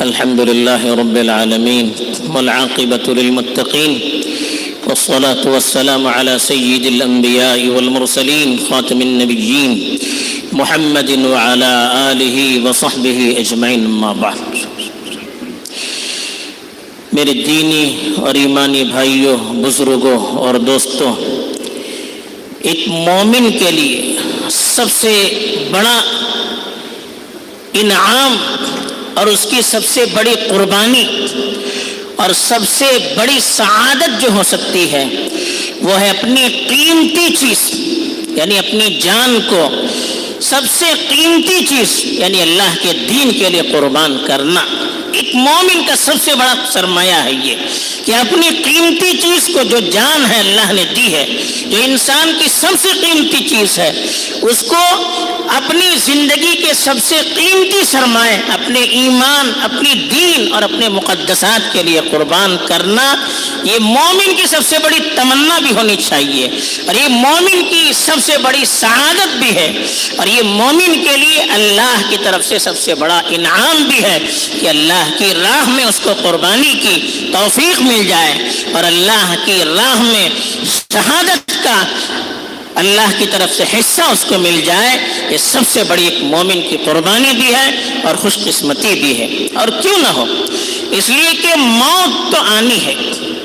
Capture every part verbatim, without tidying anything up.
الحمد لله رب العالمين والعاقبة للمتقين والصلاة والسلام على سيد الأنبياء والمرسلين خاتم النبيين محمد وعلى آله وصحبه أجمعين أما بعد. میرے دینی اور ایمانی بھائیوں، بزرگوں اور دوستوں، ایک مومن کے لیے سب سے بڑا انعام اور اس کی سب سے بڑی قربانی اور سب سے بڑی سعادت جو ہو سکتی ہے وہ ہے اپنی قیمتی چیز یعنی اپنی جان کو سب سے قیمتی چیز یعنی اللہ کے دین کے لیے قربان کرنا. ایک مومن کا سب سے بڑا سرمایہ ہے یہ کہ اپنی قیمتی چیز کو، جو جان ہے اللہ نے دی ہے، جو انسان کی سب سے قیمتی چیز ہے، اس کو اپنی زندگی کے سب سے قیمتی سرمایہ اپنے ایمان، اپنی دین اور اپنے مقدسات کے لیے قربان کرنا، یہ مومن کی سب سے بڑی تمنا بھی ہونی چاہیے اور یہ مومن کی سب سے بڑی سعادت بھی ہے اور یہ مومن کے لیے اللہ کی طرف سے سب سے بڑا انعام بھی ہے کہ اللہ کی راہ میں اس کو قربانی کی توفیق مل جائے اور اللہ کی راہ میں شہادت کا اللہ کی طرف سے حصہ اس کو مل جائے. یہ سب سے بڑی ایک مومن کی قربانی بھی ہے اور خوش قسمتی بھی ہے. اور کیوں نہ ہو، اس لیے کہ موت تو آنی ہے.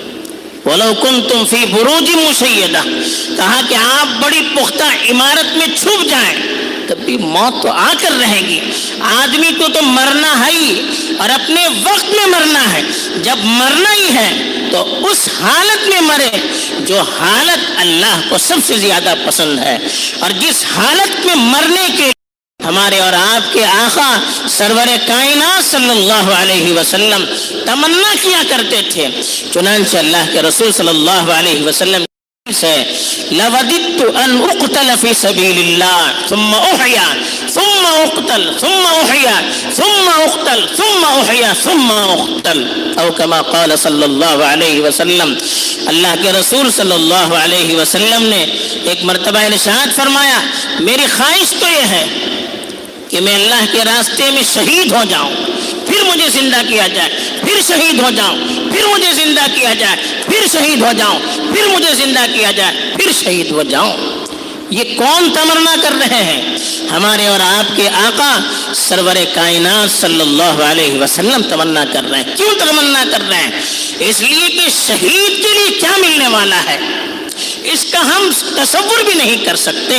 وَلَوْ كُنْتُمْ فِي بُرُوجٍ مُشَيَّدَةٍ، کہا کہ آپ بڑی پختہ عمارت میں چھپ جائیں تب بھی موت تو آ کر رہے گی. آدمی کو تو مرنا ہے ہی اور اپنے وقت میں مرنا ہے. جب مرنا ہی ہے تو اس حالت میں مرے جو حالت اللہ کو سب سے زیادہ پسند ہے اور جس حالت میں مرنے کے ہمارے اور آپ کے آقا سرور کائنات صلی اللہ علیہ وسلم تمنا کیا کرتے تھے. چنانچہ اللہ کے رسول صلی اللہ علیہ وسلم سے لَوَدِدْتُ أَنْ أُقْتَلَ فِي سَبِيلِ اللَّهِ ثُمَّ أُحْيَا ثُمَّ أُقْتَلْ ثُمَّ أُحْيَا ثُمَّ أُقْتَلْ ثُمَّ أُحْيَا ثُمَّ أُقْتَلْ أو كما قال صلی اللہ علیہ وسلم. اللہ کے رسول صلی اللہ علیہ وسلم نے ایک مرتبہ ارشاد فرمایا، میری خواہش تو یہ ہے کہ میں اللہ کے راستے میں شہید ہو جاؤں، پھر مجھے زندہ کیا جائے، پھر شہید ہو جاؤں، پھر مجھے زندہ کیا جائے، پھر شہید ہو جاؤں، پھر مجھے زندہ کیا جائے، پھر شہید ہو جاؤں. یہ کون تمنا کر رہے ہیں؟ ہمارے اور آپ کے آقا سرور کائنات صلی اللہ علیہ وسلم تمنا کر رہے ہیں. کیوں تمنا کر رہے ہیں؟ اس لیے کہ شہید کے لیے کیا ملنے والا ہے اس کا ہم تصور بھی نہیں کر سکتے.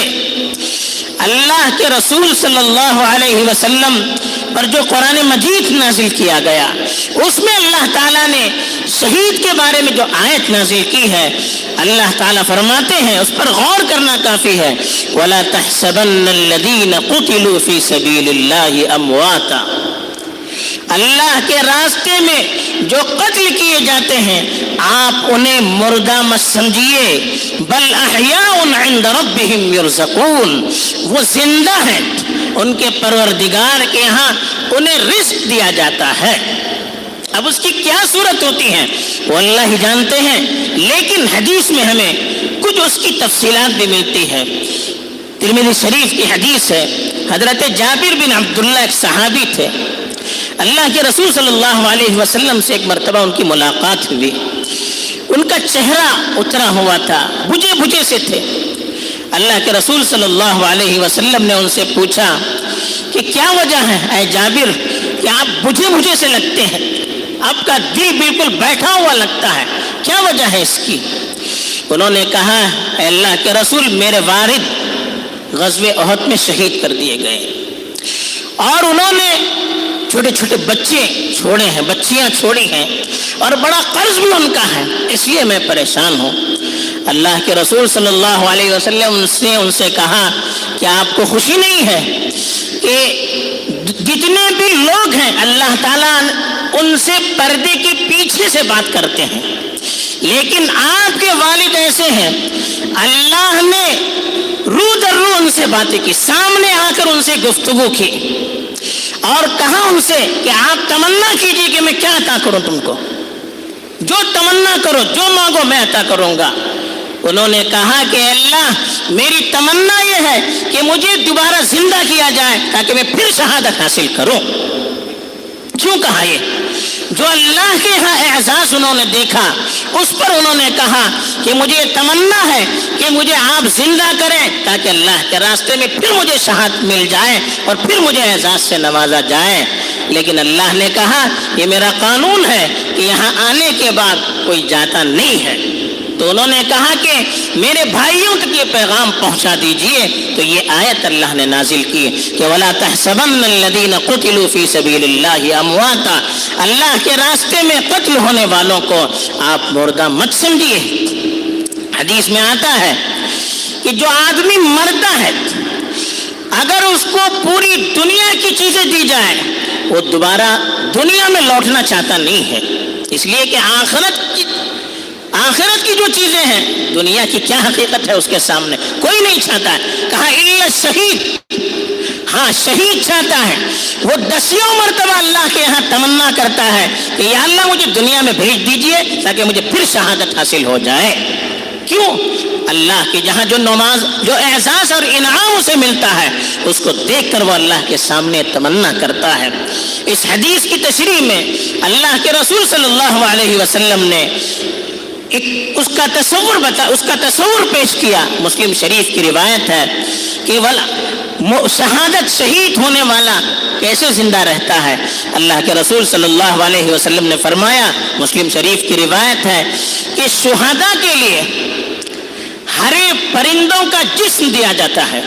اللہ کے رسول صلی اللہ علیہ وسلم پر جو قرآن مجید نازل کیا گیا اس میں اللہ تعالیٰ نے شہید کے بارے میں جو آیت نازل کی ہے، اللہ تعالیٰ فرماتے ہیں، اس پر غور کرنا کافی ہے، وَلَا تَحْسَبَنَّ الَّذِينَ قُتِلُوا فِي سَبِيلِ اللَّهِ أَمْوَاتًا، اللہ کے راستے میں جو قتل کیے جاتے ہیں آپ انہیں مردہ مت سمجھیے، بل احیاء عند ربهم يرزقون، وہ زندہ ہیں، ان کے پروردگار کے ہاں انہیں رزق دیا جاتا ہے. اب اس کی کیا صورت ہوتی ہے وہ اللہ ہی جانتے ہیں، لیکن حدیث میں ہمیں کچھ اس کی تفصیلات بھی ملتی ہے. ترمذی شریف کی حدیث ہے، حضرت جابر بن عبداللہ ایک صحابی تھے. اللہ کے رسول صلی اللہ علیہ وسلم سے ایک مرتبہ ان کی ملاقات ہوئی. ان کا چہرہ اترا ہوا تھا، بجھے بجھے سے تھے. اللہ کے رسول صلی اللہ علیہ وسلم نے ان سے پوچھا کہ کیا وجہ ہے اے جابر کہ آپ بجھے بجھے سے لگتے ہیں، آپ کا دل بالکل بیٹھا ہوا لگتا ہے، کیا وجہ ہے اس کی؟ انہوں نے کہا، اے اللہ کے رسول، میرے والد غزوہ احد میں شہید کر دیے گئے اور انہوں نے چھوٹے چھوٹے بچے چھوڑے ہیں، بچیاں چھوڑی ہیں اور بڑا قرض بھی ان کا ہے، اس لیے میں پریشان ہوں. اللہ کے رسول صلی اللہ علیہ وسلم نے ان سے کہا کہ آپ کو خوشی نہیں ہے کہ جتنے بھی لوگ ہیں اللہ تعالیٰ ان سے پردے کے پیچھے سے بات کرتے ہیں، لیکن آپ کے والد ایسے ہیں اللہ نے رو در رو ان سے باتیں کی، سامنے آ کر ان سے گفتگو کی اور کہا ان سے کہ آپ تمنا کیجئے کہ میں کیا عطا کروں تم کو، جو تمنا کرو، جو مانگو میں عطا کروں گا. انہوں نے کہا کہ اللہ میری تمنا یہ ہے کہ مجھے دوبارہ زندہ کیا جائے تاکہ میں پھر شہادت حاصل کروں. کیوں کہا یہ؟ جو اللہ کے ہاں اعزاز انہوں نے دیکھا اس پر انہوں نے کہا کہ مجھے یہ تمنا ہے کہ مجھے آپ زندہ کریں تاکہ اللہ کے راستے میں پھر مجھے شہادت مل جائے اور پھر مجھے اعزاز سے نوازا جائے۔ لیکن اللہ نے کہا یہ میرا قانون ہے کہ یہاں آنے کے بعد کوئی جاتا نہیں ہے۔ تو انہوں نے کہا کہ میرے بھائیوں تک یہ پیغام پہنچا دیجئے۔ تو یہ آیت اللہ نے نازل کی کہ وَلَا تَحْسَبَنَّ الَّذِينَ قُتِلُوا فِي سَبِيلِ اللَّهِ أَمْوَاتًا، اللہ کے راستے میں قتل ہونے والوں کو آپ مردہ مت سمجھیے۔ حدیث میں آتا ہے کہ جو آدمی مرتا ہے اگر اس کو پوری دنیا کی چیزیں دی جائیں وہ دوبارہ دنیا میں لوٹنا چاہتا نہیں ہے، اس لیے کہ آخرت کی آخرت کی جو چیزیں ہیں دنیا کی کیا حقیقت ہے اس کے سامنے کوئی نہیں چاہتا ہے۔ کہا الا شہید، ہاں شہید چاہتا ہے، وہ دسیوں مرتبہ اللہ کے یہاں تمنا کرتا ہے کہ یا اللہ مجھے دنیا میں بھیج دیجئے تاکہ مجھے پھر شہادت حاصل ہو جائے۔ کیوں؟ اللہ کے جہاں جو نماز جو اعزاز اور انعام اسے ملتا ہے اس کو دیکھ کر وہ اللہ کے سامنے تمنا کرتا ہے۔ اس حدیث کی تشریح میں اللہ کے رسول صلی اللہ علیہ وسلم نے ایک اس کا تصور بتا اس کا تصور پیش کیا۔ مسلم شریف کی روایت ہے کہ شہادت شہید ہونے والا کیسے زندہ رہتا ہے؟ اللہ کے رسول صلی اللہ علیہ وسلم نے فرمایا، مسلم شریف کی روایت ہے کہ شہداء کے لیے ہرے پرندوں کا جسم دیا جاتا ہے،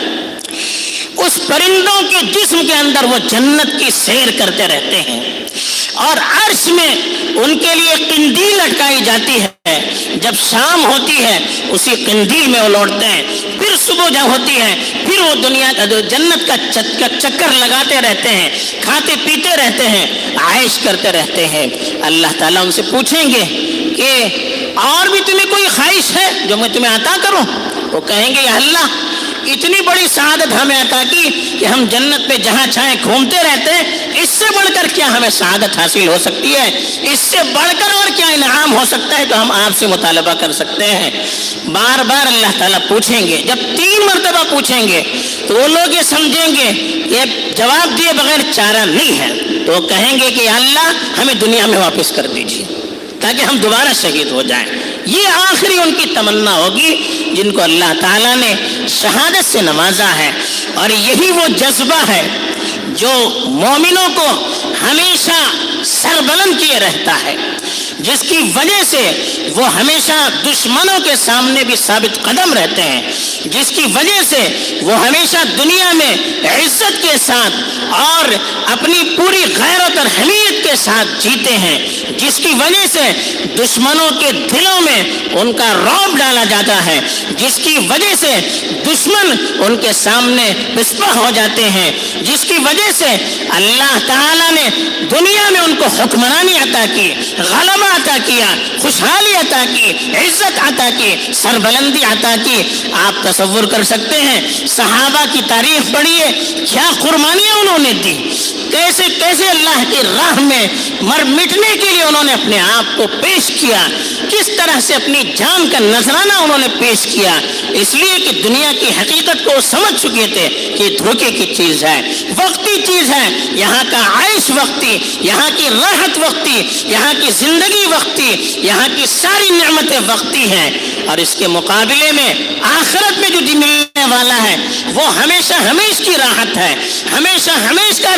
اس پرندوں کے جسم کے اندر وہ جنت کی سیر کرتے رہتے ہیں، اور عرش میں ان کے لیے قندیل لٹکائی جاتی ہے، جب شام ہوتی ہے اسی قندیل میں وہ لوٹتے ہیں، پھر صبح جب ہوتی ہے پھر وہ دنیا جنت کا چکر لگاتے رہتے ہیں، کھاتے پیتے رہتے ہیں، عائش کرتے رہتے ہیں۔ اللہ تعالیٰ ان سے پوچھیں گے کہ اور بھی تمہیں کوئی خواہش ہے جو میں تمہیں عطا کروں؟ وہ کہیں گے یا اللہ اتنی بڑی سعادت ہمیں عطا کی کہ ہم جنت پہ جہاں چاہیں گھومتے رہتے ہیں، اس سے بڑھ کر کیا ہمیں سعادت حاصل ہو سکتی ہے؟ اس سے بڑھ کر اور کیا انعام ہو سکتا ہے تو ہم آپ سے مطالبہ کر سکتے ہیں؟ بار بار اللہ تعالیٰ پوچھیں گے۔ جب تین مرتبہ پوچھیں گے تو وہ لوگ یہ سمجھیں گے کہ جواب دیے بغیر چارہ نہیں ہے، تو وہ کہیں گے کہ اللہ ہمیں دنیا میں واپس کر دیجیے تاکہ ہم دوبارہ شہید ہو جائیں۔ یہ آخری ان کی تمنا ہوگی جن کو اللہ تعالیٰ نے شہادت سے نوازا ہے، اور یہی وہ جذبہ ہے جو مومنوں کو ہمیشہ سربلند کیے رہتا ہے، جس کی وجہ سے وہ ہمیشہ دشمنوں کے سامنے بھی ثابت قدم رہتے ہیں، جس کی وجہ سے وہ ہمیشہ دنیا میں عزت کے ساتھ اور اپنی پوری غیرت اور حمیت کے ساتھ جیتے ہیں، جس کی وجہ سے دشمنوں کے دلوں میں ان کا رعب ڈالا جاتا ہے، جس کی وجہ سے دشمن ان کے سامنے پسپا ہو جاتے ہیں، جس کی وجہ سے اللہ تعالیٰ نے دنیا میں ان کو حکمرانی عطا کی، غلبہ عطا کیا، خوشحالی عطا کی، عزت عطا کی، سربلندی عطا کی۔ آپ تصور کر سکتے ہیں صحابہ کی تاریخ پڑھیے، کیا قربانیاں انہوں نے دی، کیسے کیسے اللہ کی راہ میں مر مٹنے کے لیے انہوں نے اپنے آپ کو پیش کیا، کس طرح سے اپنی جان کا نذرانہ انہوں نے پیش کیا، اس لیے کہ دنیا کی حقیقت کو سمجھ چکے تھے کہ دھوکے کی چیز ہے، وقتی چیز ہے، یہاں کا عیش وقتی، یہاں کی راحت وقتی، یہاں کی زندگی وقتی، یہاں کی ساری نعمتیں وقتی ہیں، اور اس کے مقابلے میں آخرت میں جو ملنے والا ہے وہ ہمیشہ ہمیش کی راحت ہے، ہمیشہ ہمیش کا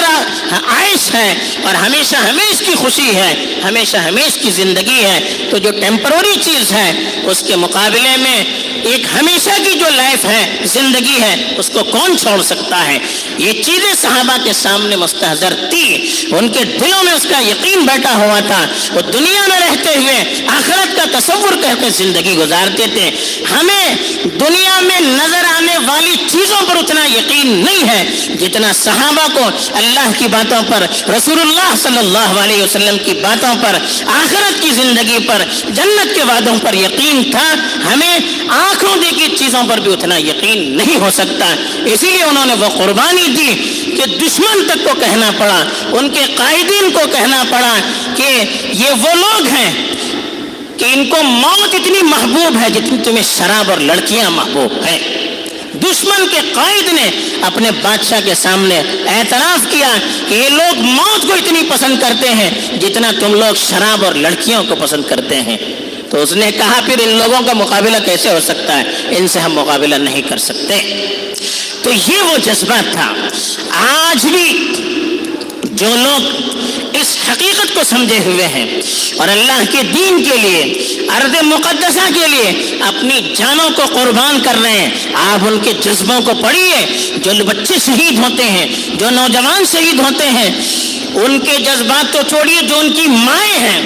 عیش ہے، اور ہمیشہ ہمیش کی خوشی ہے، ہمیشہ ہمیش کی زندگی ہے۔ تو جو ٹیمپروری چیز ہے اس کے مقابلے میں ایک ہمیشہ کی جو لائف ہے، زندگی ہے، اس کو کون چھوڑ سکتا ہے؟ یہ چیزیں صحابہ کے سامنے مستحضر تھی، ان کے دلوں میں اس کا یقین بیٹھا ہوا تھا، وہ دنیا میں رہتے ہوئے آخرت کا تصور کر کے زندگی گزارتے تھے۔ ہمیں دنیا میں نظر آنے والی چیزوں پر اتنا یقین نہیں ہے جتنا صحابہ کو اللہ کی باتوں پر، رسول اللہ صلی اللہ علیہ وسلم کی باتوں پر، آخرت کی زندگی پر، جنت کے وعدوں پر یقین تھا۔ ہمیں آنکھوں دیکھی چیزوں پر بھی اتنا یقین نہیں ہو سکتا، اسی لیے انہوں نے وہ قربانی دی کہ دشمن تک کو کہنا پڑا، ان کے قائدین کو کہنا پڑا کہ یہ وہ لوگ ہیں کہ ان کو موت اتنی محبوب ہے جتنی تمہیں شراب اور لڑکیاں محبوب ہیں۔ دشمن کے قائد نے اپنے بادشاہ کے سامنے اعتراف کیا کہ یہ لوگ موت کو اتنی پسند کرتے ہیں جتنا تم لوگ شراب اور لڑکیوں کو پسند کرتے ہیں. تو اس نے کہا پھر ان لوگوں کا مقابلہ کیسے ہو سکتا ہے، ان سے ہم مقابلہ نہیں کر سکتے. تو یہ وہ جذبہ تھا. آج بھی جو لوگ اس حقیقت کو سمجھے ہوئے ہیں اور اللہ کے دین کے لیے، ارض مقدسہ کے لیے اپنی جانوں کو قربان کر رہے ہیں، آپ ان کے جذبوں کو پڑھیے. جو بچے شہید ہوتے ہیں، جو نوجوان شہید ہوتے ہیں، ان کے جذبات تو چھوڑیے، جو ان کی مائیں ہیں،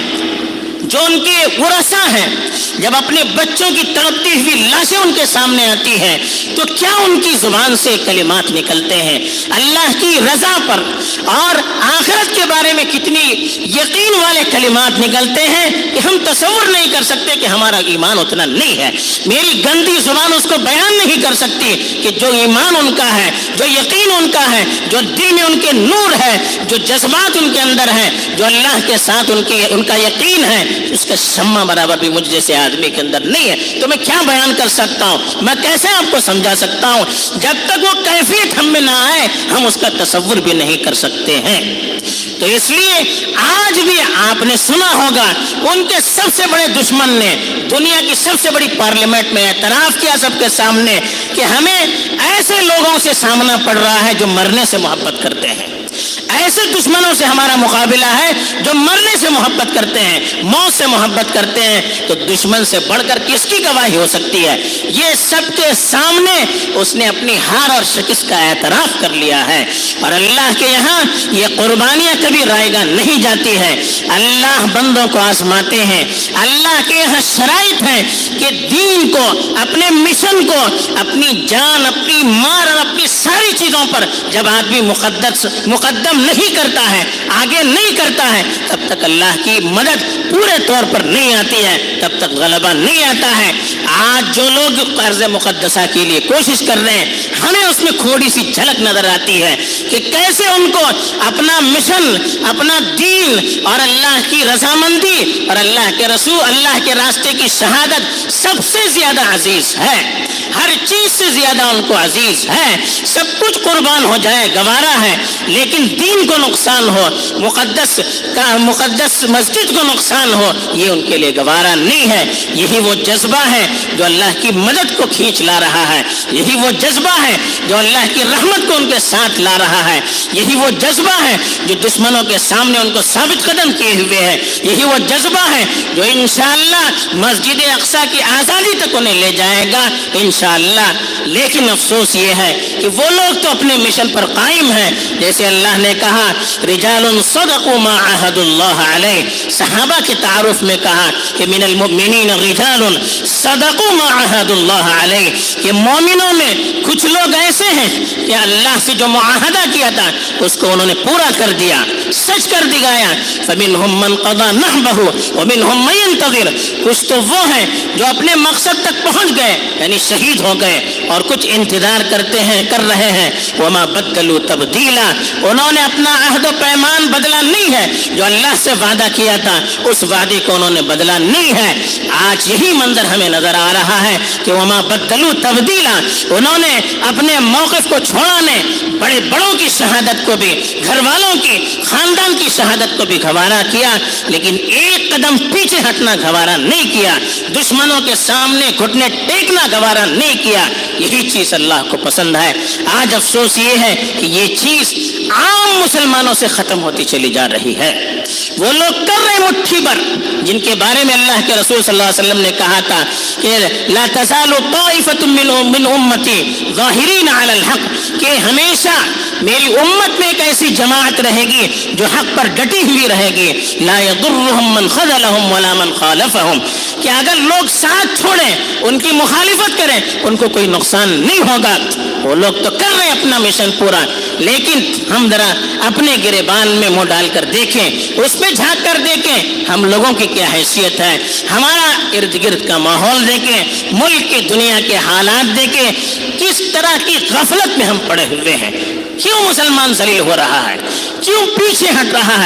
جو ان کے ورثاء ہیں، جب اپنے بچوں کی تڑپتی ہوئی لاشیں ان کے سامنے آتی ہیں تو کیا ان کی زبان سے کلمات نکلتے ہیں اللہ کی رضا پر اور آخرت کے بارے میں کتنی یقین والے کلمات نکلتے ہیں کہ ہم تصور نہیں کر سکتے کہ ہمارا ایمان اتنا نہیں ہے. میری گندی زبان اس کو بیان نہیں کر سکتی کہ جو ایمان ان کا ہے، جو یقین ان کا ہے، جو دل میں ان کے نور ہے، جو جذبات ان کے اندر ہیں، جو اللہ کے ساتھ ان کی ان کا یقین ہے، اس کا شمع برابر بھی مجھ جیسے آدمی کے اندر نہیں ہے. تو میں کیا بیان کر سکتا ہوں، میں کیسے آپ کو سمجھا سکتا ہوں؟ جب تک وہ کیفیت ہم میں نہ آئے ہم اس کا تصور بھی نہیں کر سکتے ہیں. تو اس لیے آج بھی آپ نے سنا ہوگا ان کے سب سے بڑے دشمن نے دنیا کی سب سے بڑی پارلیمنٹ میں اعتراف کیا سب کے سامنے کہ ہمیں ایسے لوگوں سے سامنا پڑ رہا ہے جو مرنے سے محبت کرتے ہیں. ایسے دشمنوں سے ہمارا مقابلہ ہے جو مرنے سے محبت کرتے ہیں، موت سے محبت کرتے ہیں. تو دشمن سے بڑھ کر کس کی گواہی ہو سکتی ہے؟ یہ سب کے سامنے اس نے اپنی ہار اور شکست کا اعتراف کر لیا ہے. اور اللہ کے یہاں یہ قربانیاں کبھی رائیگاں نہیں جاتی ہے. اللہ بندوں کو آزماتے ہیں. اللہ کے یہاں شرائط ہے کہ دین کو، اپنے مشن کو، اپنی جان، اپنی مار اور اپنی ساری چیزوں پر جب آدمی مقدس مقدم نہیں کرتا ہے، آگے نہیں کرتا ہے، تب تک اللہ کی مدد پورے طور پر نہیں آتی ہے، تب تک غلبہ نہیں آتا ہے. آج جو لوگ ارض مقدسہ کے لیے کوشش کر رہے ہیں، ہمیں اس میں تھوڑی سی جھلک نظر آتی ہے کہ کیسے ان کو اپنا مشن، اپنا دین اور اللہ کی رضامندی اور اللہ کے رسول، اللہ کے راستے کی شہادت سب سے زیادہ عزیز ہے. ہر چیز سے زیادہ ان کو عزیز ہے. سب کچھ قربان ہو جائے گوارا ہے، لیکن دین کو نقصان ہو، مقدس کا مقدس مسجد کو نقصان ہو، یہ ان کے لیے گوارا نہیں ہے. یہی وہ جذبہ ہے جو اللہ کی مدد کو کھینچ لا رہا ہے. یہی وہ جذبہ ہے جو اللہ کی رحمت کو ان کے ساتھ لا رہا ہے. یہی وہ جذبہ ہے جو دشمنوں کے سامنے ان کو ثابت قدم کیے ہوئے ہے. یہی وہ جذبہ ہے جو انشاءاللہ مسجد اقصی کی آزادی تک انہیں لے جائے گا انشاءاللہ. لیکن افسوس یہ ہے کہ وہ لوگ تو اپنے مشن پر قائم ہیں. جیسے اللہ نے کہا رجال صدقوا ما عاهدوا اللہ علیہ، صحابہ کے تعارف میں کہا کہ من المؤمنین رجال صدقوا ما عاهدوا اللہ علیہ، کہ مومنوں میں کچھ لوگ ایسے ہیں کہ اللہ سے جو معاہدہ کیا تھا اس کو انہوں نے پورا کر دیا، سچ کر دکھایا. فمنهم من قضى نحبه ومنهم من ينتظر، کچھ تو وہ ہیں جو اپنے مقصد تک پہنچ گئے یعنی شہید ہو گئے، اور کچھ انتظار کرتے ہیں، کر رہے ہیں. وما بدلوا تبدیلا، انہوں نے اپنا عہد و پیمان بدلا نہیں ہے. جو اللہ سے وعدہ کیا تھا اس وعدے کو انہوں نے بدلا نہیں ہے. آج یہی منظر ہمیں نظر آ رہا ہے کہ وما بدلوا تبدیلا، انہوں نے اپنے موقف کو چھوڑا نہیں، بڑے بڑوں کی شہادت کو بھی، گھر والوں کی، خاندان کی شہادت کو بھی گوارا کیا، لیکن ایک قدم پیچھے ہٹنا گوارا نہیں کیا، دشمنوں کے سامنے گھٹنے ٹیکنا گوارا نہیں کیا. یہی چیز اللہ کو پسند ہے. آج افسوس یہ ہے کہ یہ چیز عام مسلمانوں سے ختم ہوتی چلی جا رہی ہے. وہ لوگ کر رہے مٹھی بھر جن کے بارے میں اللہ کے رسول صلی اللہ علیہ وسلم نے کہا تھا کہ لا تزال طائفة من امتی ظاہرین علی الحق، کہ ہمیشہ میری امت میں ایک ایسی جماعت رہے گی جو حق پر ڈٹی ہوئی رہے گی. لا يضرهم من خذلهم ولا من خالفهم، کہ اگر لوگ ساتھ چھوڑیں، ان کی مخالفت کریں، ان کو کوئی نقصان نہیں ہوگا. وہ لوگ تو کر رہے ہیں اپنا مشن پورا، لیکن ہم ذرا اپنے گریبان میں منہ ڈال کر دیکھیں، اس میں جھانک کر دیکھیں ہم لوگوں کی کیا حیثیت ہے. ہمارا ارد گرد کا ماحول دیکھیں، ملک کے دنیا کے حالات دیکھیں، کس طرح کی غفلت میں ہم پڑے ہوئے ہیں. کیوں مسلمان ذلیل ہو رہا ہے؟ کیوں پیچھے ہٹ رہا ہے؟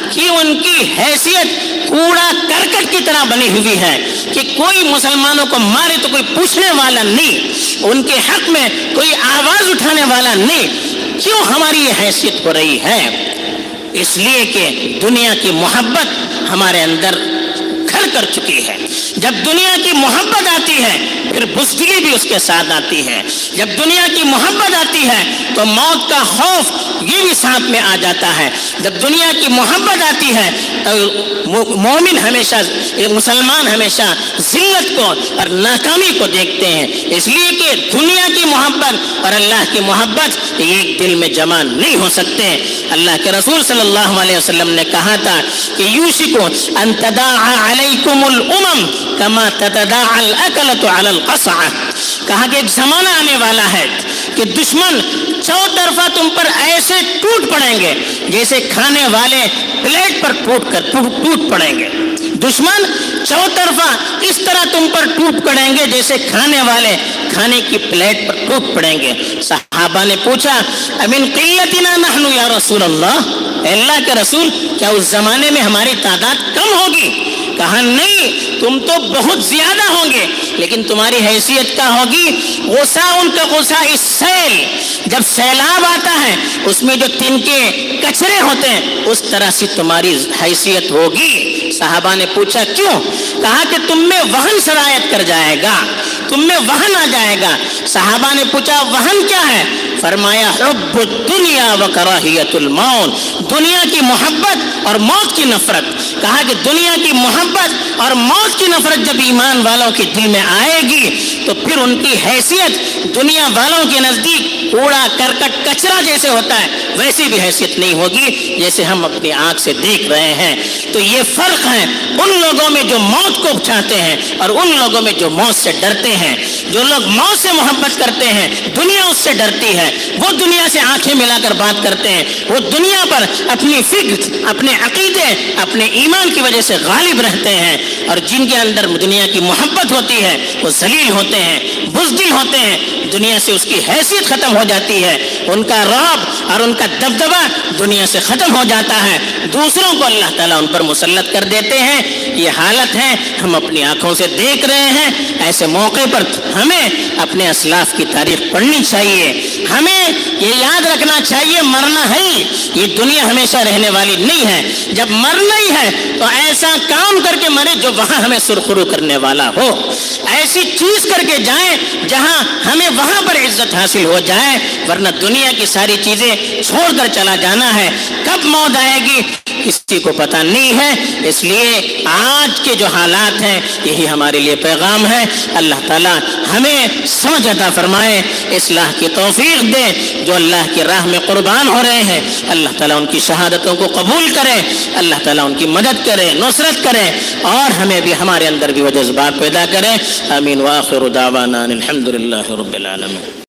کہ ان کی حیثیت کوڑا کرکٹ کی طرح بنی ہوئی ہے کہ کوئی مسلمانوں کو مارے تو کوئی پوچھنے والا نہیں، ان کے حق میں کوئی آواز اٹھانے والا نہیں۔ کیوں ہماری یہ حیثیت ہو رہی ہے؟ اس لیے کہ دنیا کی محبت ہمارے اندر گھر کر چکی ہے۔ جب دنیا کی محبت آتی ہے پھر بزدلی بھی اس کے ساتھ آتی ہے۔ جب دنیا کی محبت آتی ہے تو موت کا خوف یہ بھی ساتھ میں آ جاتا ہے۔ جب دنیا کی محبت آتی ہے تو مومن ہمیشہ، مسلمان ہمیشہ ذلت کو اور ناکامی کو دیکھتے ہیں، اس لیے کہ دنیا کی محبت اور اللہ کی محبت ایک دل میں جمع نہیں ہو سکتے۔ اللہ کے رسول صلی اللہ علیہ وسلم نے کہا تھا کہ یوشک ان تداعى علیکم الامم کما تتداعى الاکلۃ علی القصعۃ، کہا کہ ایک زمانہ آنے والا ہے کہ دشمن چوطرفہ تم پر ایسے ٹوٹ پڑیں گے جیسے کھانے والے پلیٹ پر ٹوٹ کر ٹوٹ پڑیں گے۔ دشمن چوطرفہ اس طرح تم پر ٹوٹ پڑیں گے جیسے کھانے والے کھانے کی پلیٹ پر ٹوٹ پڑیں گے۔ صحابہ نے پوچھا امن قلتنا نحن یا رسول اللہ، اے اللہ کے رسول کیا اس زمانے میں ہماری تعداد کم ہوگی؟ کہا نہیں، تم تو بہت زیادہ ہوں گے، لیکن تمہاری حیثیت کیا ہوگی؟ غصہ ان کا غصہ اس سیل، جب سیلاب آتا ہے اس میں جو تنکے کچرے ہوتے ہیں اس طرح سے تمہاری حیثیت ہوگی۔ صحابہ نے پوچھا کیوں؟ کہا کہ تم میں وہن سرایت کر جائے گا، تم میں وہن آ جائے گا۔ صحابہ نے پوچھا وہن کیا ہے؟ فرمایا حب الدنیا و کراہیت الموت، دنیا کی محبت اور موت کی نفرت۔ کہا کہ دنیا کی محبت اور موت کی نفرت جب ایمان والوں کے دل میں آئے گی تو پھر ان کی حیثیت دنیا والوں کے نزدیک کوڑا کرکٹ کچرا جیسے ہوتا ہے ویسی بھی حیثیت نہیں ہوگی جیسے ہم اپنی آنکھ سے دیکھ رہے ہیں۔ تو یہ فرق ہے ان لوگوں میں جو موت کو چاہتے ہیں اور ان لوگوں میں جو موت سے ڈرتے ہیں۔ جو لوگ موت سے محبت کرتے ہیں دنیا اس سے ڈرتی ہے، وہ دنیا سے آنکھیں ملا کر بات کرتے ہیں، وہ دنیا پر اپنی فکر، اپنے عقیدے، اپنے ایمان کی وجہ سے غالب رہتے ہیں، اور جن کے اندر دنیا کی محبت ہوتی ہے وہ ذلیل ہوتے ہیں، بزدل ہوتے ہیں، دنیا سے اس کی حیثیت ختم ہو جاتی ہے، ان کا رعب اور ان کا دبدبہ دنیا سے ختم ہو جاتا ہے، دوسروں کو اللہ تعالیٰ ان پر مسلط کر دیتے ہیں۔ یہ حالت ہے ہم اپنی آنکھوں سے دیکھ رہے ہیں۔ ایسے موقع پر ہمیں اپنے اسلاف کی تاریخ پڑھنی چاہیے، ہمیں یہ یاد رکھنا چاہیے مرنا ہے، یہ دنیا ہمیشہ رہنے والی نہیں ہے۔ جب مرنا ہی ہے تو ایسا کام کر کے مرے جو وہاں ہمیں سرخرو کرنے والا ہو، ایسی چیز کر کے جائیں جہاں ہمیں وہاں پر عزت حاصل ہو جائے، ورنہ دنیا کی ساری چیزیں چھوڑ کر چلا جانا ہے۔ کب موت آئے گی کسی کو پتہ نہیں ہے، اس لیے آج کے جو حالات ہیں یہی ہمارے لیے پیغام ہے۔ اللہ تعالیٰ ہمیں سمجھ عطا فرمائے، اصلاح کی توفیق دے۔ جو اللہ کی راہ میں قربان ہو رہے ہیں اللہ تعالیٰ ان کی شہادتوں کو قبول کرے، اللہ تعالیٰ ان کی مدد کرے، نصرت کرے، اور ہمیں بھی ہمارے اندر بھی وہ جذبات پیدا کرے۔ آمین۔ وآخر دعوانا الحمد للہ رب العالمین۔